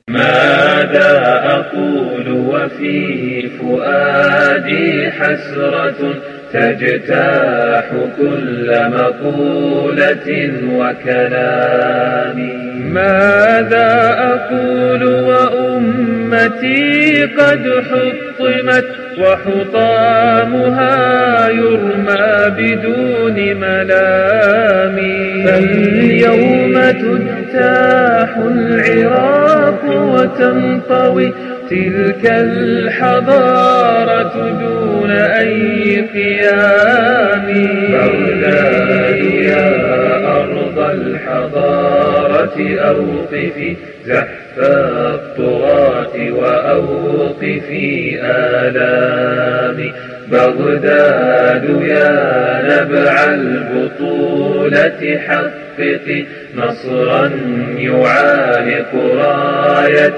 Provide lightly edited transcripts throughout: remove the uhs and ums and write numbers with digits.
ماذا أقول وفي فؤادي حسرة تجتاح كل مقولة وكلام. ماذا أقول وأمتي قد حطمت وحطامها يرمى بدون ملام. فاليوم تجتاح العراق وتنطوي تلك الحضارة دون أي قيام. بغداد يا أرض الحضارة أوقفي زحف الطغاة وأوقفي آلامي. بغداد يا نبع البطولة حققي نصرا يعانق راية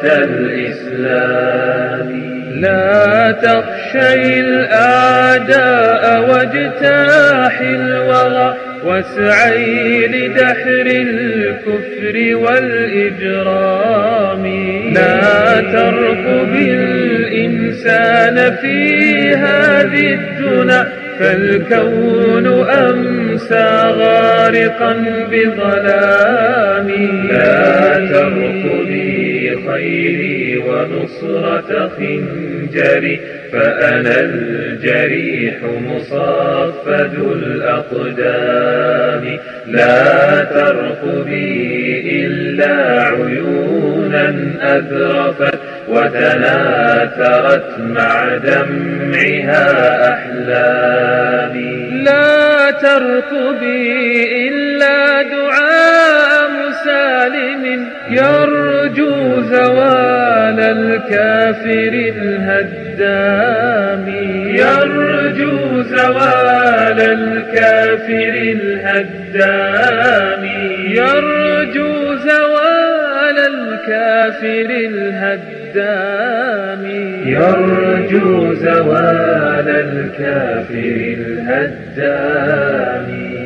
الإسلام. لا تخشي الأعداء واجتاحي الوغى واسعي لدحر الكفر والإجرام. لا ترقبي الإنسان في هذه الدنيا فالكون أمسى غارقا بظلام. لا ترقبي خيري ونصرة خنجري فأنا الجريح مصفد الأقدام. لا ترقبي إلا عيونا أذرفت وتناثرت مع دمعها أحلامي. لا ترقبي إلا دعاء مسالم يرجو زوال الكافر الهدام. يرجو زوال الكافر الهدام. يرجو زوال الكافر الهدام. يرجو زوال الكافر الهدام.